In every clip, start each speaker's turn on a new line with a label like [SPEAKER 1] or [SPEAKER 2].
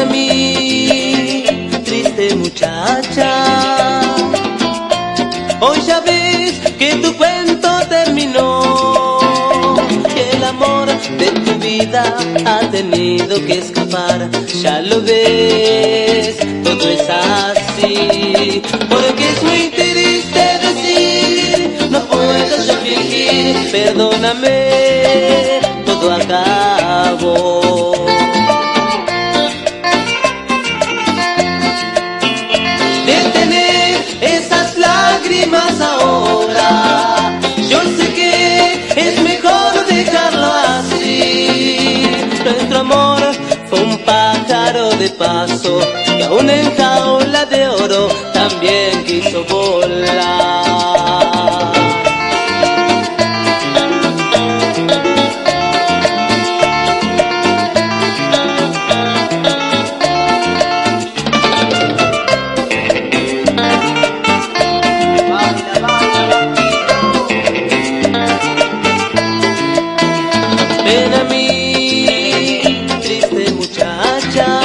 [SPEAKER 1] a mí, triste muchacha. Hoy ya ves que tu cuento terminó, que el amor de tu vida ha tenido que escapar. Ya lo ves, todo es así, porque es muy triste decir, no puedo yo fingir, perdóname, todo acabó. Ahora yo sé que es mejor dejarlo así. Nuestro amor fue un pájaro de paso que aún en jaula de oro también quiso volar. Ven a mí, triste muchacha.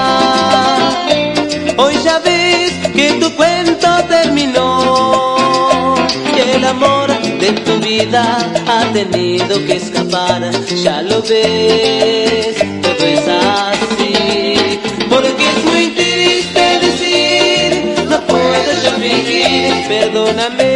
[SPEAKER 1] Hoy ya ves que tu cuento terminó, que el amor de tu vida ha tenido que escapar. Ya lo ves, todo es así, porque es muy triste decir, no puedo yo fingir, perdóname.